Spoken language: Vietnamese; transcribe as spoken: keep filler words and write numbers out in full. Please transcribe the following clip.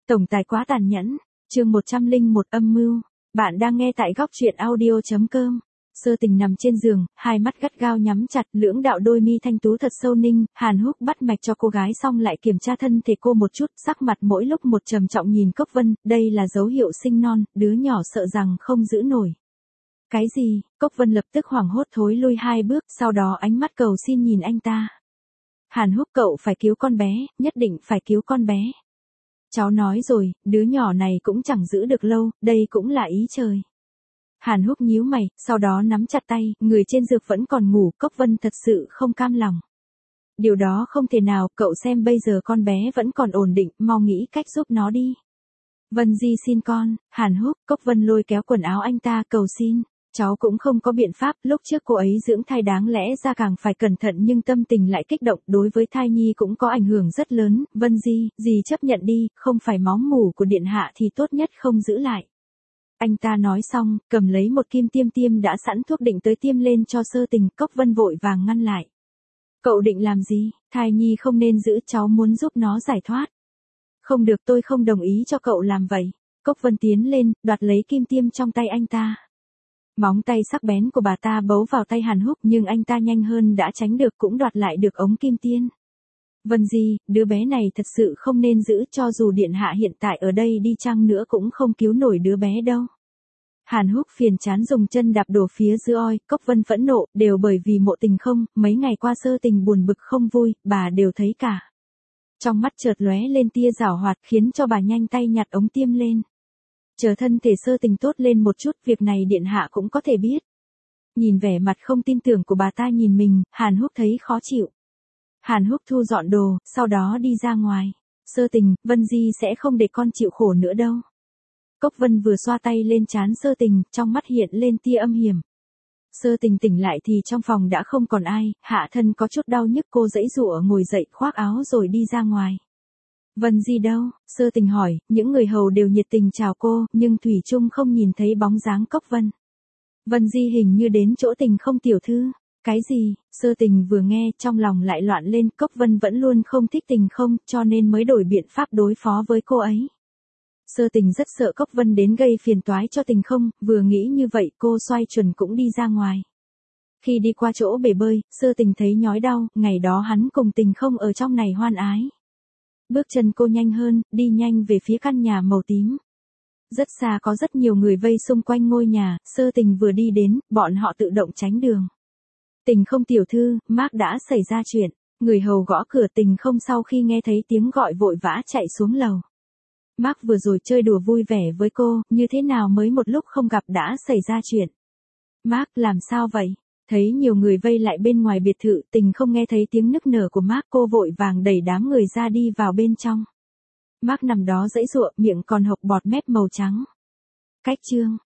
Tổng tài quá tàn nhẫn, chương một trăm lẻ một âm mưu. Bạn đang nghe tại góc truyện audio chấm com. Sơ Tình nằm trên giường, hai mắt gắt gao nhắm chặt, lưỡng đạo đôi mi thanh tú thật sâu ninh, Hàn Húc bắt mạch cho cô gái xong lại kiểm tra thân thể cô một chút, sắc mặt mỗi lúc một trầm trọng nhìn Cốc Vân, đây là dấu hiệu sinh non, đứa nhỏ sợ rằng không giữ nổi. Cái gì? Cốc Vân lập tức hoảng hốt thối lui hai bước, sau đó ánh mắt cầu xin nhìn anh ta. Hàn Húc, cậu phải cứu con bé, nhất định phải cứu con bé. Cháu nói rồi, đứa nhỏ này cũng chẳng giữ được lâu, đây cũng là ý trời. Hàn Húc nhíu mày, sau đó nắm chặt tay, người trên giường vẫn còn ngủ, Cốc Vân thật sự không cam lòng. Điều đó không thể nào, cậu xem bây giờ con bé vẫn còn ổn định, mau nghĩ cách giúp nó đi. Vân Di xin con, Hàn Húc, Cốc Vân lôi kéo quần áo anh ta cầu xin. Cháu cũng không có biện pháp, lúc trước cô ấy dưỡng thai đáng lẽ ra càng phải cẩn thận nhưng tâm tình lại kích động, đối với thai nhi cũng có ảnh hưởng rất lớn, Vân Di, dì chấp nhận đi, không phải máu mủ của điện hạ thì tốt nhất không giữ lại. Anh ta nói xong, cầm lấy một kim tiêm tiêm đã sẵn thuốc định tới tiêm lên cho Sơ Tình, Cốc Vân vội vàng ngăn lại. Cậu định làm gì? Thai nhi không nên giữ, cháu muốn giúp nó giải thoát. Không được, tôi không đồng ý cho cậu làm vậy. Cốc Vân tiến lên, đoạt lấy kim tiêm trong tay anh ta. Móng tay sắc bén của bà ta bấu vào tay Hàn Húc nhưng anh ta nhanh hơn đã tránh được cũng đoạt lại được ống kim tiên. Vân Di, đứa bé này thật sự không nên giữ, cho dù điện hạ hiện tại ở đây đi chăng nữa cũng không cứu nổi đứa bé đâu. Hàn Húc phiền chán dùng chân đạp đổ phía dưới oi, Cốc Vân phẫn nộ, đều bởi vì Mộ Tình không, mấy ngày qua Sơ Tình buồn bực không vui, bà đều thấy cả. Trong mắt chợt lóe lên tia giảo hoạt khiến cho bà nhanh tay nhặt ống tiêm lên. Chờ thân thể Sơ Tình tốt lên một chút, việc này điện hạ cũng có thể biết. Nhìn vẻ mặt không tin tưởng của bà ta nhìn mình, Hàn Húc thấy khó chịu. Hàn Húc thu dọn đồ, sau đó đi ra ngoài. Sơ Tình, Vân Di sẽ không để con chịu khổ nữa đâu. Cốc Vân vừa xoa tay lên trán Sơ Tình, trong mắt hiện lên tia âm hiểm. Sơ Tình tỉnh lại thì trong phòng đã không còn ai, hạ thân có chút đau nhức, cô giãy giụa ngồi dậy khoác áo rồi đi ra ngoài. Vân Di đâu? Sơ Tình hỏi, những người hầu đều nhiệt tình chào cô, nhưng thủy chung không nhìn thấy bóng dáng Cốc Vân. Vân Di hình như đến chỗ Tình không tiểu thư. Cái gì? Sơ Tình vừa nghe, trong lòng lại loạn lên, Cốc Vân vẫn luôn không thích Tình không, cho nên mới đổi biện pháp đối phó với cô ấy. Sơ Tình rất sợ Cốc Vân đến gây phiền toái cho Tình không, vừa nghĩ như vậy cô xoay chuẩn cũng đi ra ngoài. Khi đi qua chỗ bể bơi, Sơ Tình thấy nhói đau, ngày đó hắn cùng Tình không ở trong này hoan ái. Bước chân cô nhanh hơn, đi nhanh về phía căn nhà màu tím. Rất xa có rất nhiều người vây xung quanh ngôi nhà, Sơ Tình vừa đi đến, bọn họ tự động tránh đường. Tình không tiểu thư, Mark đã xảy ra chuyện. Người hầu gõ cửa, Tình không sau khi nghe thấy tiếng gọi vội vã chạy xuống lầu. Mark vừa rồi chơi đùa vui vẻ với cô, như thế nào mới một lúc không gặp đã xảy ra chuyện. Mark, làm sao vậy? Thấy nhiều người vây lại bên ngoài biệt thự, Tình không nghe thấy tiếng nức nở của Mark, cô vội vàng đẩy đám người ra đi vào bên trong. Mark nằm đó giãy giụa, miệng còn hộc bọt mép màu trắng. Cách chương